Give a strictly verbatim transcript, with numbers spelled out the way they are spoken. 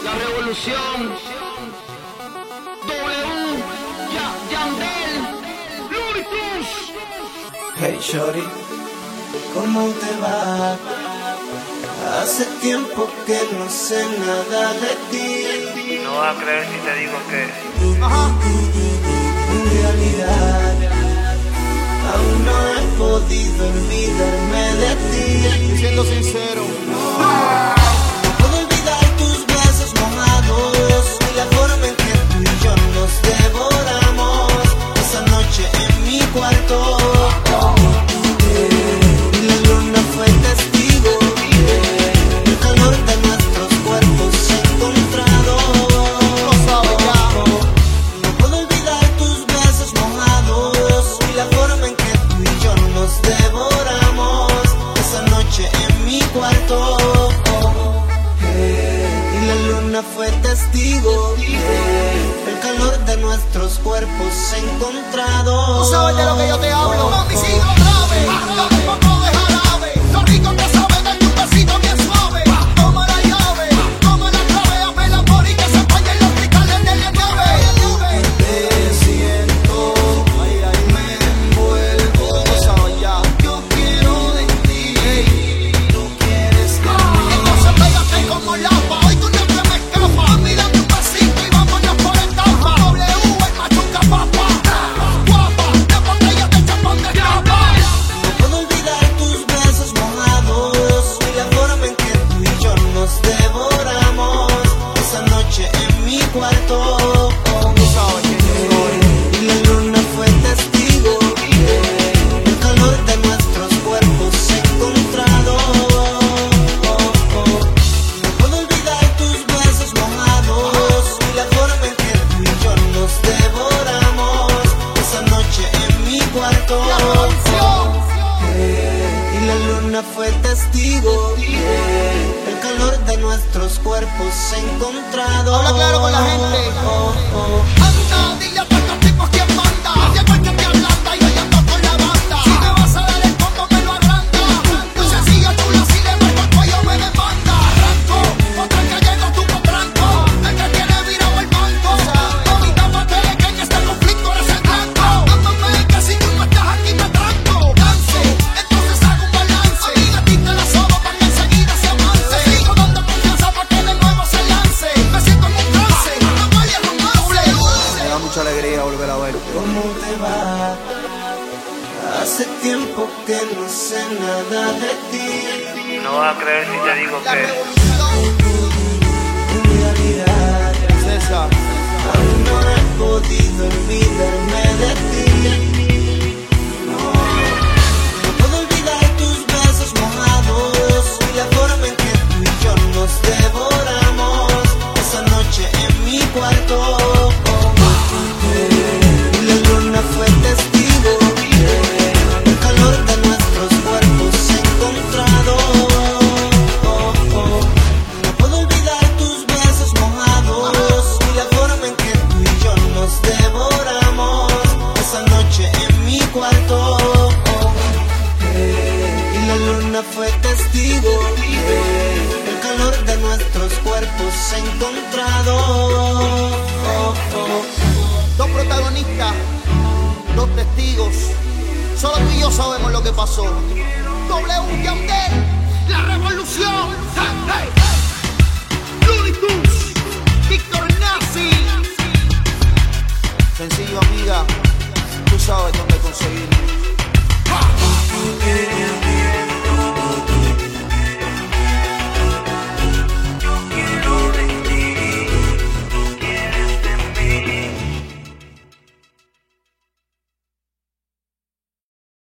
La revolución. W, ya, Yandel, Looney Tunes. Hey shorty, ¿cómo te va? Hace tiempo que no sé nada de ti. No vas a creer si te digo que Ajá. En realidad, aún no he podido olvidarme de ti. Siendo sincero, No puedo olvidar tus besos mojados y la forma en que tú y yo nos devoramos esa noche en mi cuarto. Y la luna fue testigo del calor de nuestros cuerpos encontrados. no sabes ya. No puedo olvidar tus besos mojados y la forma en que tú y yo nos devoramos esa noche en mi cuarto. Y la luna fue testigo del calor de nuestros cuerpos encontrados. Tú sabes de lo que yo te hablo. Mami, sigue grave, dame un poco de jarabe. Lo rico que sabe darte un besito bien suave. Toma la llave, toma la clave. Hazme el amor y que se fallen los cristales de la llave. Te siento, me envuelvo. Tú sabes ya. Yo quiero de ti, tú quieres de mí. Entonces pégate como lapa. Hoy tú no te me escapas. Mira tu pasito y vámonos por etapa. W, el machuca papa. Guapa, de botella de chapón de capa. No puedo olvidar tus besos mojados y la forma en que tú y yo nos devoramos esa noche en mi cuarto. Tú sabes que yo soy. Y la luna fue testigo del calor de nuestros cuerpos encontrados. No puedo olvidar tus besos mojados y la forma en que tú y yo nos devoramos esa noche en mi cuarto. Y la luna fue testigo del calor de nuestros cuerpos encontrados. Habla claro con la gente. Oh, oh. Anda, dile a todos estos tipos quién manda. Llegó el que te ablanda y yo ando con la banda. Si me vas a dar el combo me lo arranca. Muy sencillo, chula, si le marco el cuello me demanda. Arranco, otra que llego tú con tranco. El que tiene virado el banco. Mamita, pa' que le quede este conflicto eres el blanco. Dándome que si tú no estás aquí me tranco. Dance, entonces hago un balance. Amiga, quita la soga pa' que enseguida se avance. Sigo dando confianza pa' que de nuevo se lance. Me siento en un trance, no vaya romance. me da mucha alegría volver a verte. ¿Cómo te va? Hace tiempo que no sé nada de ti. No vas a creer si te digo La que revolución. En realidad, César. aún no he podido olvidarme de ti. No, no puedo olvidar tus besos mojados y la forma en que tú y yo nos devoramos esa noche en mi cuarto. Y la luna fue testigo del calor de nuestros cuerpos encontrados. No puedo olvidar tus besos mojados y la forma en que tú y yo nos devoramos esa noche en mi cuarto. Y la luna fue testigo del calor de nuestros cuerpos encontrados. Dos protagonistas, dos testigos. Solo tú y yo sabemos lo que pasó. W, Yandel, la revolución. Hey, hey. Looney Tunes, Víctor Nazi. Sencillo, amiga, tú sabes dónde conseguirlo.